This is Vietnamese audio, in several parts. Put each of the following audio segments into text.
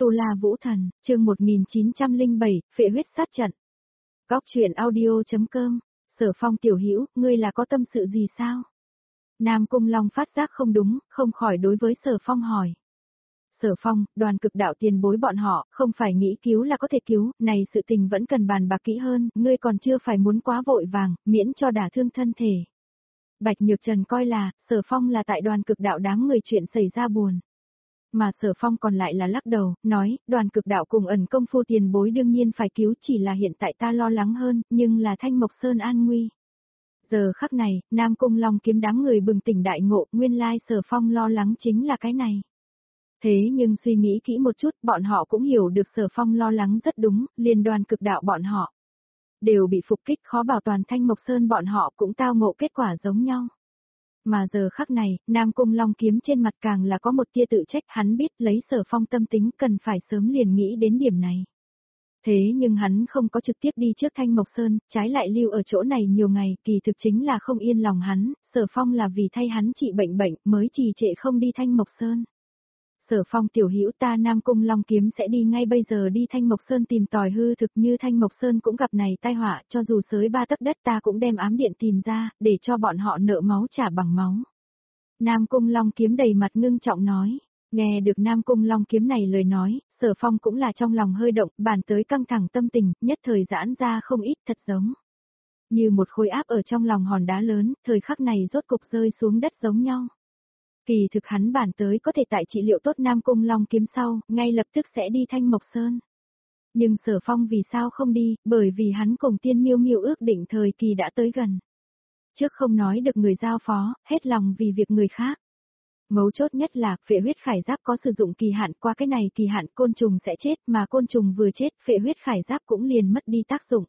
Tu La Vũ Thần, chương 1907, phệ huyết sát trận. Góc truyện audio.com, Sở Phong tiểu hữu, ngươi là có tâm sự gì sao? Nam Cung Long phát giác không đúng, không khỏi đối với Sở Phong hỏi. Sở Phong, Đoàn Cực Đạo tiền bối bọn họ, không phải nghĩ cứu là có thể cứu, này sự tình vẫn cần bàn bạc kỹ hơn, ngươi còn chưa phải muốn quá vội vàng, miễn cho đả thương thân thể. Bạch Nhược Trần coi là, Sở Phong là tại Đoàn Cực Đạo đám người chuyện xảy ra buồn. Mà Sở Phong còn lại là lắc đầu, nói, Đoàn Cực Đạo cùng ẩn công phu tiền bối đương nhiên phải cứu, chỉ là hiện tại ta lo lắng hơn, nhưng là Thanh Mộc Sơn an nguy. Giờ khắc này, Nam Cung Long kiếm đám người bừng tỉnh đại ngộ, nguyên lai Sở Phong lo lắng chính là cái này. Thế nhưng suy nghĩ kỹ một chút, bọn họ cũng hiểu được Sở Phong lo lắng rất đúng, liền Đoàn Cực Đạo bọn họ đều bị phục kích, khó bảo toàn Thanh Mộc Sơn bọn họ cũng tao ngộ kết quả giống nhau. Mà giờ khắc này, Nam Cung Long kiếm trên mặt càng là có một tia tự trách, hắn biết lấy Sở Phong tâm tính cần phải sớm liền nghĩ đến điểm này. Thế nhưng hắn không có trực tiếp đi trước Thanh Mộc Sơn, trái lại lưu ở chỗ này nhiều ngày, kỳ thực chính là không yên lòng hắn, Sở Phong là vì thay hắn trị bệnh mới trì trệ không đi Thanh Mộc Sơn. Sở Phong tiểu hữu, ta Nam Cung Long kiếm sẽ đi ngay bây giờ đi Thanh Mộc Sơn tìm tòi hư thực, như Thanh Mộc Sơn cũng gặp này tai họa, cho dù sới 3 tấc đất ta cũng đem ám điện tìm ra, để cho bọn họ nợ máu trả bằng máu. Nam Cung Long kiếm đầy mặt ngưng trọng nói. Nghe được Nam Cung Long kiếm này lời nói, Sở Phong cũng là trong lòng hơi động, bàn tới căng thẳng tâm tình, nhất thời giãn ra không ít, thật giống như một khối áp ở trong lòng hòn đá lớn, thời khắc này rốt cục rơi xuống đất giống nhau. Kỳ thực hắn bản tới có thể tại trị liệu tốt Nam Cung Long kiếm sau, ngay lập tức sẽ đi Thanh Mộc Sơn. Nhưng Sở Phong vì sao không đi, bởi vì hắn cùng Tiên Miêu Miêu ước định thời kỳ đã tới gần. Trước không nói được người giao phó, hết lòng vì việc người khác. Mấu chốt nhất là, phệ huyết khải giáp có sử dụng kỳ hạn, qua cái này kỳ hạn côn trùng sẽ chết, mà côn trùng vừa chết, phệ huyết khải giáp cũng liền mất đi tác dụng.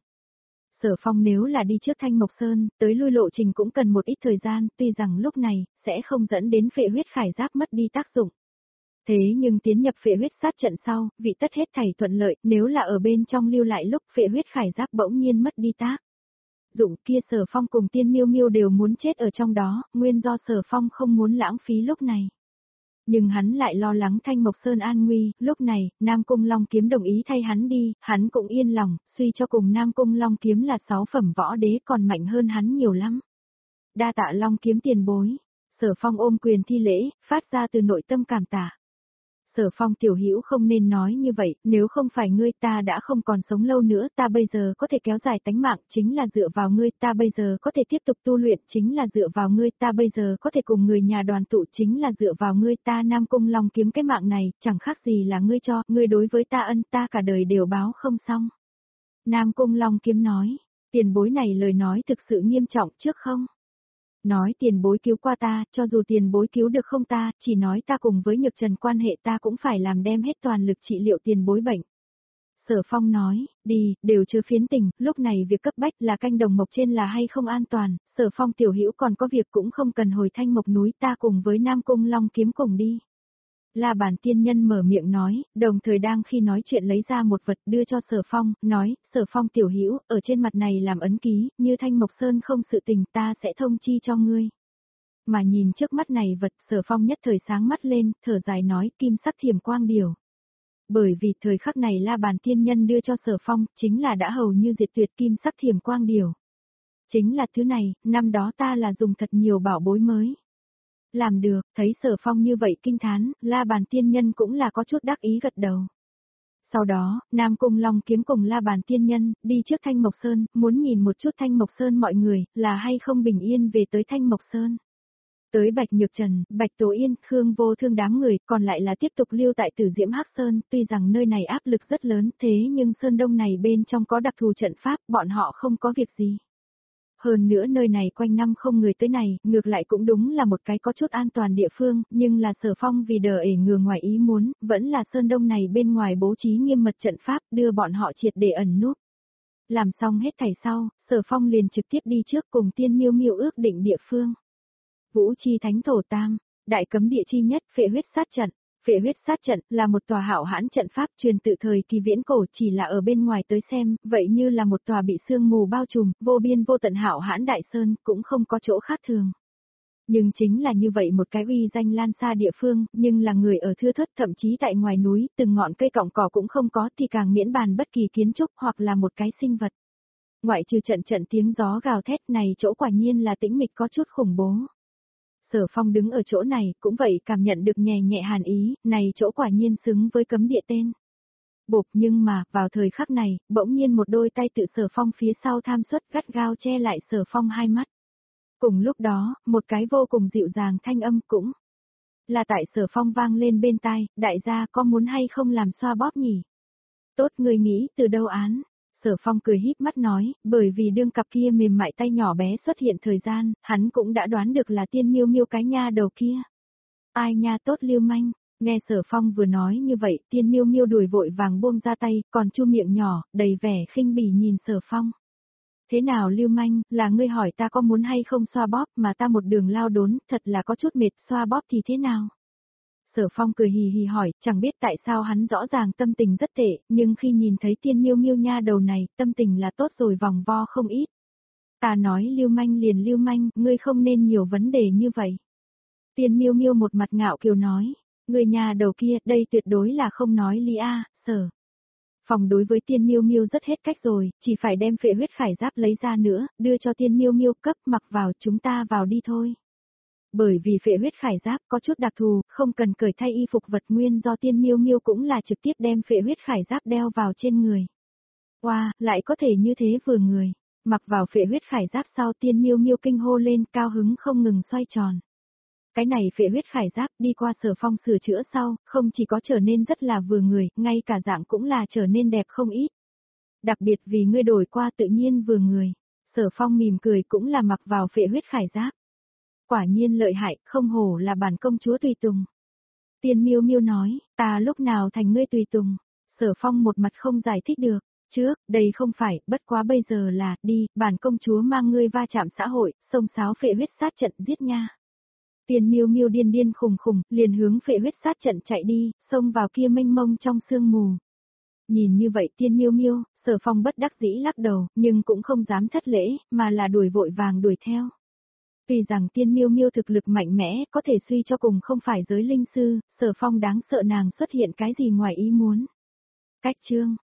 Sở Phong nếu là đi trước Thanh Mộc Sơn, tới lui lộ trình cũng cần một ít thời gian, tuy rằng lúc này, sẽ không dẫn đến phệ huyết khải giáp mất đi tác dụng. Thế nhưng tiến nhập phệ huyết sát trận sau, vị tất hết thảy thuận lợi, nếu là ở bên trong lưu lại lúc phệ huyết khải giáp bỗng nhiên mất đi tác dụng kia, Sở Phong cùng Tiên Miêu Miêu đều muốn chết ở trong đó, nguyên do Sở Phong không muốn lãng phí lúc này. Nhưng hắn lại lo lắng Thanh Mộc Sơn an nguy, lúc này, Nam Cung Long kiếm đồng ý thay hắn đi, hắn cũng yên lòng, suy cho cùng Nam Cung Long kiếm là 6 phẩm võ đế còn mạnh hơn hắn nhiều lắm. Đa tạ Long kiếm tiền bối, Sở Phong ôm quyền thi lễ, phát ra từ nội tâm cảm tạ. Sở Phong tiểu hữu không nên nói như vậy, nếu không phải ngươi ta đã không còn sống lâu nữa, ta bây giờ có thể kéo dài tánh mạng, chính là dựa vào ngươi, ta bây giờ có thể tiếp tục tu luyện, chính là dựa vào ngươi, ta bây giờ có thể cùng người nhà đoàn tụ, chính là dựa vào ngươi, ta Nam Cung Long kiếm cái mạng này, chẳng khác gì là ngươi cho, ngươi đối với ta ân, ta cả đời đều báo không xong. Nam Cung Long kiếm nói, tiền bối này lời nói thực sự nghiêm trọng trước không? Nói tiền bối cứu qua ta, cho dù tiền bối cứu được không ta, chỉ nói ta cùng với Nhược Trần quan hệ ta cũng phải làm đem hết toàn lực trị liệu tiền bối bệnh. Sở Phong nói, đi, đều chưa phiến tình, lúc này việc cấp bách là canh đồng mộc trên là hay không an toàn, Sở Phong tiểu hữu còn có việc cũng không cần hồi Thanh Mộc núi, ta cùng với Nam Cung Long kiếm cùng đi. La Bàn tiên nhân mở miệng nói, đồng thời đang khi nói chuyện lấy ra một vật đưa cho Sở Phong, nói, Sở Phong tiểu hữu, ở trên mặt này làm ấn ký, như Thanh Mộc Sơn không sự tình ta sẽ thông chi cho ngươi. Mà nhìn trước mắt này vật, Sở Phong nhất thời sáng mắt lên, thở dài nói, kim sắc thiểm quang điều. Bởi vì thời khắc này La Bàn tiên nhân đưa cho Sở Phong, chính là đã hầu như diệt tuyệt kim sắc thiểm quang điều. Chính là thứ này, năm đó ta là dùng thật nhiều bảo bối mới làm được, thấy Sở Phong như vậy kinh thán, La Bàn tiên nhân cũng là có chút đắc ý gật đầu. Sau đó, Nam Cung Long kiếm cùng La Bàn tiên nhân, đi trước Thanh Mộc Sơn, muốn nhìn một chút Thanh Mộc Sơn mọi người, là hay không bình yên về tới Thanh Mộc Sơn. Tới Bạch Nhược Trần, Bạch Tố Yên, Khương Vô Thương đám người, còn lại là tiếp tục lưu tại Tử Diễm Hắc Sơn, tuy rằng nơi này áp lực rất lớn, thế nhưng Sơn Đông này bên trong có đặc thù trận pháp, bọn họ không có việc gì. Hơn nữa nơi này quanh năm không người tới này, ngược lại cũng đúng là một cái có chút an toàn địa phương, nhưng là Sở Phong vì đờ ể ngừa ngoài ý muốn, vẫn là Sơn Đông này bên ngoài bố trí nghiêm mật trận pháp, đưa bọn họ triệt để ẩn núp. Làm xong hết thảy sau, Sở Phong liền trực tiếp đi trước cùng Tiên Miêu Miêu ước định địa phương. Vũ Chi Thánh Thổ Tam, đại cấm địa chi nhất, phệ huyết sát trận. Phệ huyết sát trận là một tòa hạo hãn trận pháp truyền tự thời kỳ viễn cổ, chỉ là ở bên ngoài tới xem, vậy như là một tòa bị sương mù bao trùm, vô biên vô tận hạo hãn đại sơn, cũng không có chỗ khác thường. Nhưng chính là như vậy một cái uy danh lan xa địa phương, nhưng là người ở thưa thớt, thậm chí tại ngoài núi, từng ngọn cây cọng cỏ cũng không có thì càng miễn bàn bất kỳ kiến trúc hoặc là một cái sinh vật. Ngoại trừ trận trận tiếng gió gào thét này, chỗ quả nhiên là tĩnh mịch có chút khủng bố. Sở Phong đứng ở chỗ này, cũng vậy cảm nhận được nhẹ nhẹ hàn ý, này chỗ quả nhiên xứng với cấm địa tên. Bộp, nhưng mà, vào thời khắc này, bỗng nhiên một đôi tay tự Sở Phong phía sau tham suất gắt gao che lại Sở Phong hai mắt. Cùng lúc đó, một cái vô cùng dịu dàng thanh âm cũng là tại Sở Phong vang lên bên tai, đại gia có muốn hay không làm xoa bóp nhỉ? Tốt, người nghĩ từ đâu án? Sở Phong cười híp mắt nói, bởi vì đương cặp kia mềm mại tay nhỏ bé xuất hiện thời gian, hắn cũng đã đoán được là Tiên Miêu Miêu cái nha đầu kia. Ai nha tốt lưu manh, nghe Sở Phong vừa nói như vậy, Tiên Miêu Miêu đuổi vội vàng buông ra tay, còn chu miệng nhỏ, đầy vẻ khinh bỉ nhìn Sở Phong. Thế nào lưu manh, là ngươi hỏi ta có muốn hay không xoa bóp mà ta một đường lao đốn, thật là có chút mệt, xoa bóp thì thế nào? Sở Phong cười hì hì hỏi, chẳng biết tại sao hắn rõ ràng tâm tình rất tệ, nhưng khi nhìn thấy Tiên Miêu Miêu nha đầu này, tâm tình là tốt rồi vòng vo không ít. Ta nói lưu manh liền lưu manh, ngươi không nên nhiều vấn đề như vậy. Tiên Miêu Miêu một mặt ngạo kiều nói, người nhà đầu kia, đây tuyệt đối là không nói lý a, Sở Phong đối với Tiên Miêu Miêu rất hết cách rồi, chỉ phải đem phệ huyết khải giáp lấy ra nữa, đưa cho Tiên Miêu Miêu cấp mặc vào, chúng ta vào đi thôi. Bởi vì phệ huyết khải giáp có chút đặc thù, không cần cởi thay y phục vật nguyên do Tiên Miêu Miêu cũng là trực tiếp đem phệ huyết khải giáp đeo vào trên người. Wow, lại có thể như thế vừa người. Mặc vào phệ huyết khải giáp sau Tiên Miêu Miêu kinh hô lên, cao hứng không ngừng xoay tròn. Cái này phệ huyết khải giáp đi qua Sở Phong sửa chữa sau, không chỉ có trở nên rất là vừa người, ngay cả dạng cũng là trở nên đẹp không ít. Đặc biệt vì ngươi đổi qua tự nhiên vừa người. Sở Phong mỉm cười cũng là mặc vào phệ huyết khải giáp. Quả nhiên lợi hại, không hổ là bản công chúa tùy tùng. Tiên Miêu Miêu nói, ta lúc nào thành ngươi tùy tùng. Sở Phong một mặt không giải thích được. Trước, đây không phải, bất quá bây giờ là, đi, bản công chúa mang ngươi va chạm xã hội, xông xáo phệ huyết sát trận giết nha. Tiên Miêu Miêu điên điên khùng khùng, liền hướng phệ huyết sát trận chạy đi, xông vào kia mênh mông trong sương mù. Nhìn như vậy Tiên Miêu Miêu, Sở Phong bất đắc dĩ lắc đầu, nhưng cũng không dám thất lễ, mà là đuổi vội vàng đuổi theo. Tuy rằng Tiên Miêu Miêu thực lực mạnh mẽ, có thể suy cho cùng không phải giới linh sư, Sở Phong đáng sợ nàng xuất hiện cái gì ngoài ý muốn. Cách chương